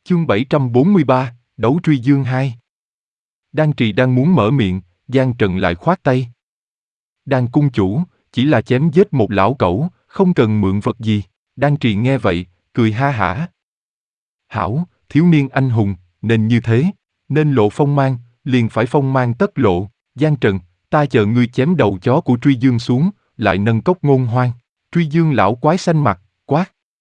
Chương 743, Đấu Truy Dương 2. Đan Trì đang muốn mở miệng, Giang Trần lại khoát tay. Đan cung chủ, chỉ là chém giết một lão cẩu, không cần mượn vật gì. Đan Trì nghe vậy, cười ha hả. Hảo, thiếu niên anh hùng, nên như thế, nên lộ phong mang, liền phải phong mang tất lộ. Giang Trần, ta chờ ngươi chém đầu chó của Truy Dương xuống, lại nâng cốc ngôn hoang. Truy Dương lão quái xanh mặt, quát.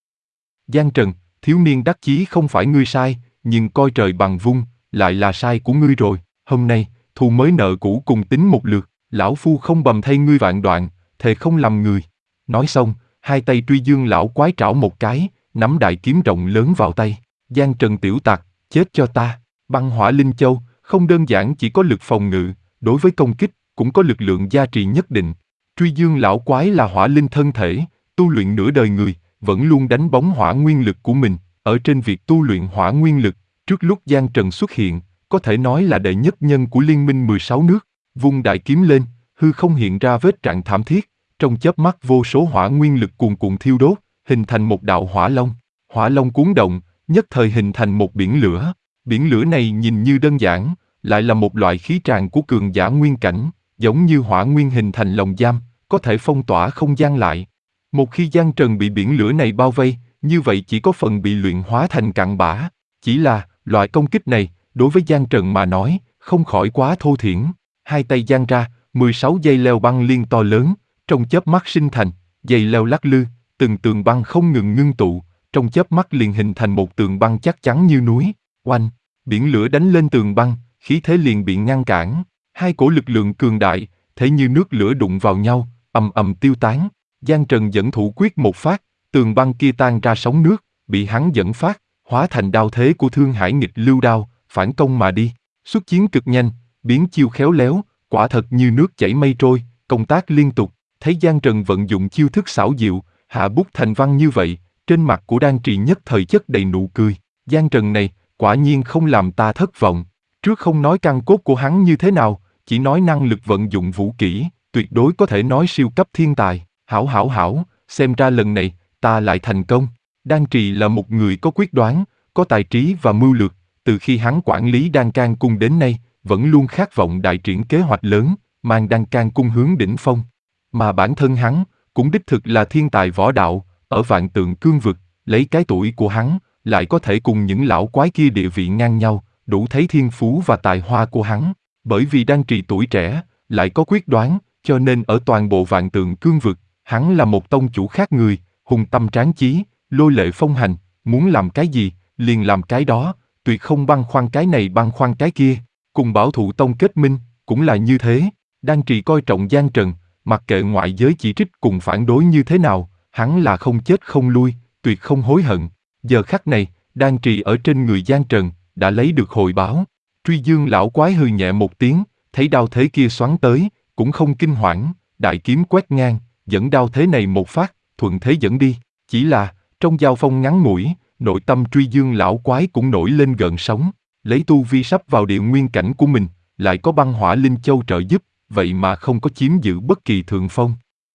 Giang Trần, thiếu niên đắc chí không phải ngươi sai, nhưng coi trời bằng vung, lại là sai của ngươi rồi. Hôm nay, thù mới nợ cũ cùng tính một lượt, lão phu không bầm thay ngươi vạn đoạn, thề không lầm người. Nói xong, hai tay Truy Dương lão quái trảo một cái, nắm đại kiếm rộng lớn vào tay. Giang Trần tiểu tặc, chết cho ta. Băng Hỏa Linh Châu, không đơn giản chỉ có lực phòng ngự, đối với công kích, cũng có lực lượng gia trì nhất định. Truy Dương lão quái là hỏa linh thân thể, tu luyện nửa đời người, vẫn luôn đánh bóng hỏa nguyên lực của mình. Ở trên việc tu luyện hỏa nguyên lực, trước lúc Giang Trần xuất hiện, có thể nói là đệ nhất nhân của Liên minh 16 nước. Vung đại kiếm lên, hư không hiện ra vết rạn thảm thiết, trong chớp mắt vô số hỏa nguyên lực cuồn cuộn thiêu đốt, hình thành một đạo hỏa long. Hỏa long cuốn động, nhất thời hình thành một biển lửa. Biển lửa này nhìn như đơn giản, lại là một loại khí tràng của cường giả nguyên cảnh, giống như hỏa nguyên hình thành lồng giam, có thể phong tỏa không gian lại. Một khi Giang Trần bị biển lửa này bao vây, như vậy chỉ có phần bị luyện hóa thành cặn bã. Chỉ là, loại công kích này, đối với Giang Trần mà nói, không khỏi quá thô thiển. Hai tay giang ra, 16 dây leo băng liên to lớn, trong chớp mắt sinh thành, dây leo lắc lư, từng tường băng không ngừng ngưng tụ, trong chớp mắt liền hình thành một tường băng chắc chắn như núi. Oanh, biển lửa đánh lên tường băng, khí thế liền bị ngăn cản. Hai cổ lực lượng cường đại, thế như nước lửa đụng vào nhau, ầm ầm tiêu tán. Giang Trần dẫn thủ quyết một phát, tường băng kia tan ra sóng nước, bị hắn dẫn phát, hóa thành đao thế của Thương Hải Nghịch Lưu đao, phản công mà đi. Xuất chiến cực nhanh, biến chiêu khéo léo, quả thật như nước chảy mây trôi, công tác liên tục. Thấy Giang Trần vận dụng chiêu thức xảo diệu, hạ bút thành văn như vậy, trên mặt của Đan Trì nhất thời chất đầy nụ cười. Giang Trần này, quả nhiên không làm ta thất vọng. Trước không nói căn cốt của hắn như thế nào, chỉ nói năng lực vận dụng vũ kỹ, tuyệt đối có thể nói siêu cấp thiên tài. Hảo, xem ra lần này, ta lại thành công. Đan Trì là một người có quyết đoán, có tài trí và mưu lược, từ khi hắn quản lý Đan Can Cung đến nay, vẫn luôn khát vọng đại triển kế hoạch lớn, mang Đan Can Cung hướng đỉnh phong. Mà bản thân hắn, cũng đích thực là thiên tài võ đạo, ở Vạn Tượng Cương vực, lấy cái tuổi của hắn, lại có thể cùng những lão quái kia địa vị ngang nhau, đủ thấy thiên phú và tài hoa của hắn. Bởi vì Đan Trì tuổi trẻ, lại có quyết đoán, cho nên ở toàn bộ Vạn Tượng Cương vực, hắn là một tông chủ khác người, hùng tâm tráng chí, lôi lệ phong hành, muốn làm cái gì, liền làm cái đó, tuyệt không băn khoăn cái này băn khoăn cái kia. Cùng Bảo Thụ Tông kết minh, cũng là như thế. Đan Trì coi trọng Giang Trần, mặc kệ ngoại giới chỉ trích cùng phản đối như thế nào, hắn là không chết không lui, tuyệt không hối hận. Giờ khắc này, Đan Trì ở trên người Giang Trần, đã lấy được hồi báo. Truy Dương lão quái hừ nhẹ một tiếng, thấy đao thế kia xoắn tới, cũng không kinh hoảng, đại kiếm quét ngang, dẫn đao thế này một phát, thuận thế dẫn đi. Chỉ là, trong giao phong ngắn ngủi, nội tâm Truy Dương lão quái cũng nổi lên gợn sóng. Lấy tu vi sắp vào địa nguyên cảnh của mình, lại có băng hỏa linh châu trợ giúp, vậy mà không có chiếm giữ bất kỳ thượng phong.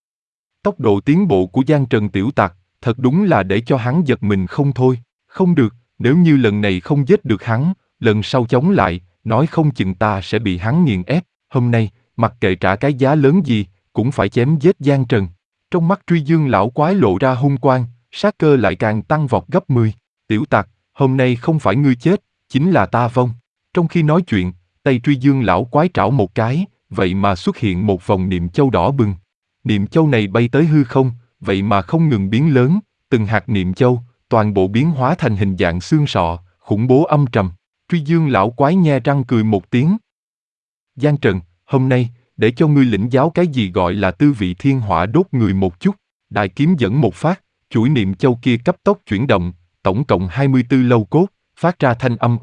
Tốc độ tiến bộ của Giang Trần tiểu tặc, thật đúng là để cho hắn giật mình không thôi. Không được, nếu như lần này không giết được hắn, lần sau chống lại, nói không chừng ta sẽ bị hắn nghiền ép. Hôm nay, mặc kệ trả cái giá lớn gì, cũng phải chém giết Giang Trần. Trong mắt Truy Dương lão quái lộ ra hung quang, sát cơ lại càng tăng vọt gấp 10. Tiểu tặc, hôm nay không phải ngươi chết, chính là ta vong. Trong khi nói chuyện, tay Truy Dương lão quái trảo một cái, vậy mà xuất hiện một vòng niệm châu đỏ bừng. Niệm châu này bay tới hư không, vậy mà không ngừng biến lớn, từng hạt niệm châu, toàn bộ biến hóa thành hình dạng xương sọ, khủng bố âm trầm. Truy Dương lão quái nhe răng cười một tiếng. Giang Trần, hôm nay, để cho ngươi lĩnh giáo cái gì gọi là tư vị thiên hỏa đốt người một chút. Đại kiếm dẫn một phát, chuỗi niệm châu kia cấp tốc chuyển động, tổng cộng 24 lâu cốt, phát ra thanh âm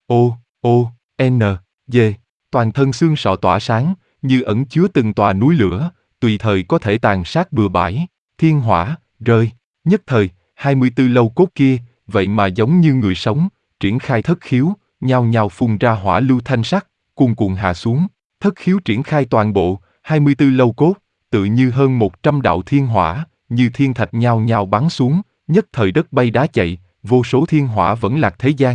G. Toàn thân xương sọ tỏa sáng, như ẩn chứa từng tòa núi lửa, tùy thời có thể tàn sát bừa bãi. Thiên hỏa, rơi. Nhất thời, 24 lâu cốt kia, vậy mà giống như người sống, triển khai thất khiếu, nhao nhao phun ra hỏa lưu thanh sắc, cuồn cuộn hạ xuống. Thất khiếu triển khai toàn bộ, 24 lâu cốt, tự như hơn 100 đạo thiên hỏa, như thiên thạch nhao nhao bắn xuống, nhất thời đất bay đá chạy, vô số thiên hỏa vẫn lạc thế gian.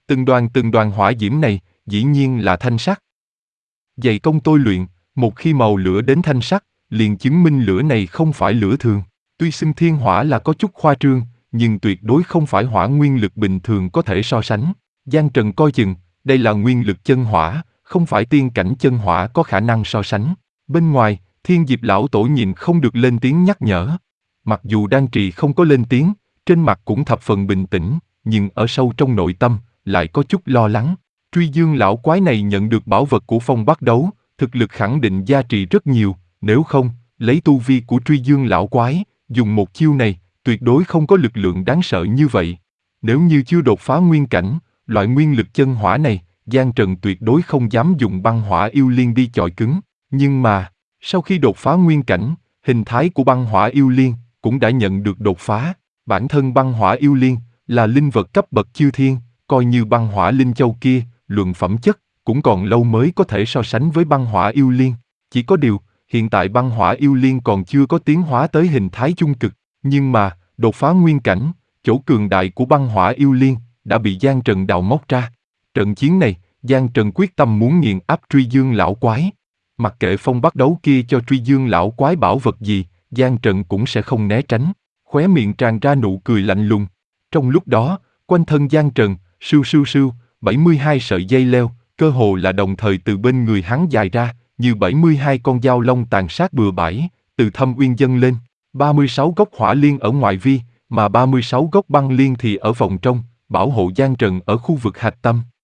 Từng đoàn hỏa diễm này, dĩ nhiên là thanh sắc. Dày công tôi luyện, một khi màu lửa đến thanh sắc, liền chứng minh lửa này không phải lửa thường. Tuy xưng thiên hỏa là có chút khoa trương, nhưng tuyệt đối không phải hỏa nguyên lực bình thường có thể so sánh. Giang Trần coi chừng, đây là nguyên lực chân hỏa, không phải tiên cảnh chân hỏa có khả năng so sánh. Bên ngoài, Thiên Diệp lão tổ nhìn không được lên tiếng nhắc nhở. Mặc dù Đan Trì không có lên tiếng, trên mặt cũng thập phần bình tĩnh, nhưng ở sâu trong nội tâm, lại có chút lo lắng. Truy Dương lão quái này nhận được bảo vật của Phong Bắc Đấu, thực lực khẳng định gia trì rất nhiều, nếu không, lấy tu vi của Truy Dương lão quái, dùng một chiêu này, tuyệt đối không có lực lượng đáng sợ như vậy. Nếu như chưa đột phá nguyên cảnh, loại nguyên lực chân hỏa này, Giang Trần tuyệt đối không dám dùng băng hỏa yêu liên đi chọi cứng. Nhưng mà, sau khi đột phá nguyên cảnh, hình thái của băng hỏa yêu liên cũng đã nhận được đột phá. Bản thân băng hỏa yêu liên là linh vật cấp bậc chư thiên, coi như băng hỏa linh châu kia, luận phẩm chất, cũng còn lâu mới có thể so sánh với băng hỏa yêu liên. Chỉ có điều, hiện tại băng hỏa yêu liên còn chưa có tiến hóa tới hình thái trung cực, nhưng mà, đột phá nguyên cảnh, chỗ cường đại của băng hỏa yêu liên đã bị Giang Trần đào móc ra. Trận chiến này, Giang Trần quyết tâm muốn nghiền áp Truy Dương lão quái. Mặc kệ Phong Bắc Đấu kia cho Truy Dương lão quái bảo vật gì, Giang Trần cũng sẽ không né tránh. Khóe miệng tràn ra nụ cười lạnh lùng. Trong lúc đó, quanh thân Giang Trần, sưu sưu sưu, 72 sợi dây leo, cơ hồ là đồng thời từ bên người hắn dài ra, như 72 con dao long tàn sát bừa bãi, từ thâm uyên dâng lên. 36 gốc hỏa liên ở ngoại vi, mà 36 gốc băng liên thì ở vòng trong, bảo hộ Giang Trần ở khu vực hạch tâm.